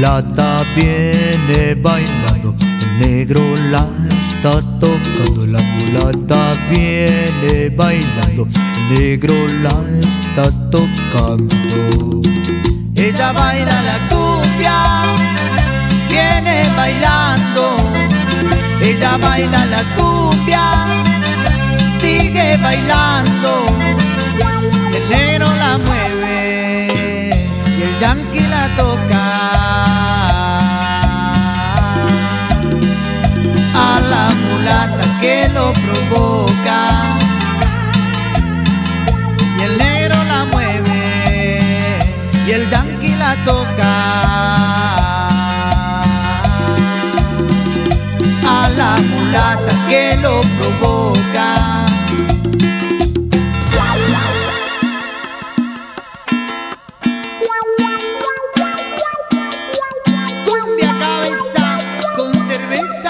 mulata viene bailando, el negro la está tocando. La mulata viene bailando, el negro la está tocando. Ella baila la cumbia, viene bailando. Ella baila la cumbia, sigue bailando. El negro la mueve y el yanqui la toca. A la mulata que lo provoca y el negro la mueve y el yanqui la toca. A la mulata que lo provoca. Cumbia cabeza con cerveza.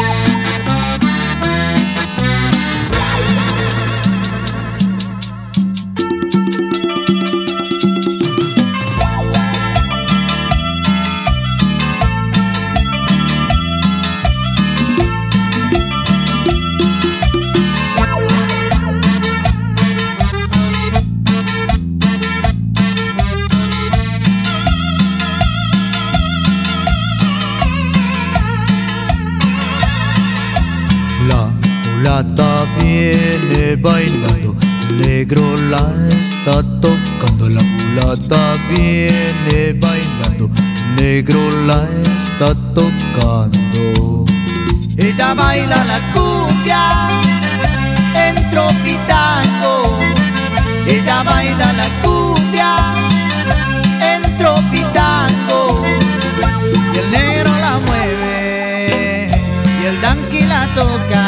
La mulata viene bailando, el negro la está tocando. La mulata viene bailando, el negro la está tocando. Ella baila la cumbia en tropitango. Ella baila la cumbia en tropitango. Y el negro la mueve y el yanqui la toca.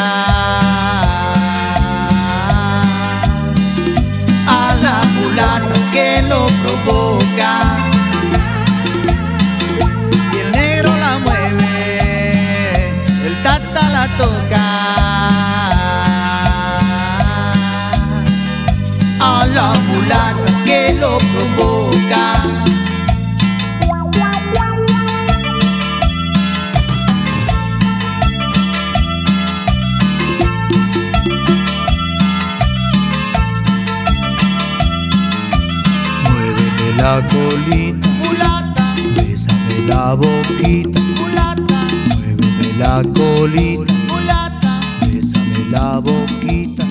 A la mulata que lo provoca y el negro la mueve, el tata la toca. A la mulata que lo provoca. Muéveme la colita, Mulata, bésame la boquita. mulata, Muéveme la colita, mulata. bésame la boquita.